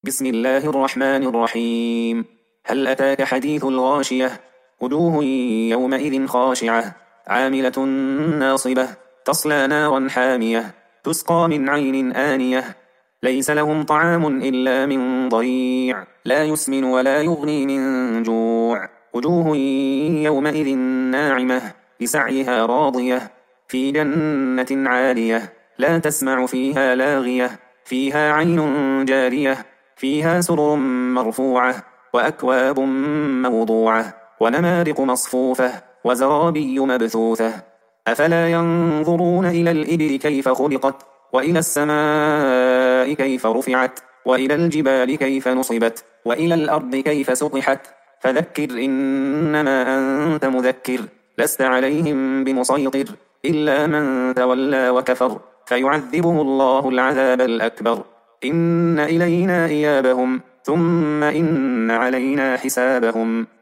بسم الله الرحمن الرحيم. هل أتاك حديث الغاشية؟ وجوه يومئذ خاشعة عاملة ناصبة تصلى نارا حامية تسقى من عين آنية ليس لهم طعام إلا من ضريع لا يسمن ولا يغني من جوع وجوه يومئذ ناعمة لسعيها راضية في جنة عالية لا تسمع فيها لاغية فيها عين جارية فيها سرر مرفوعة وأكواب موضوعة ونمارق مصفوفة وزرابي مبثوثة أفلا ينظرون إلى الإبل كيف خلقت وإلى السماء كيف رفعت وإلى الجبال كيف نصبت وإلى الأرض كيف سطحت فذكر إنما أنت مذكر لست عليهم بمسيطر إلا من تولى وكفر فيعذبه الله العذاب الأكبر إن إلينا إيابهم ثم إن علينا حسابهم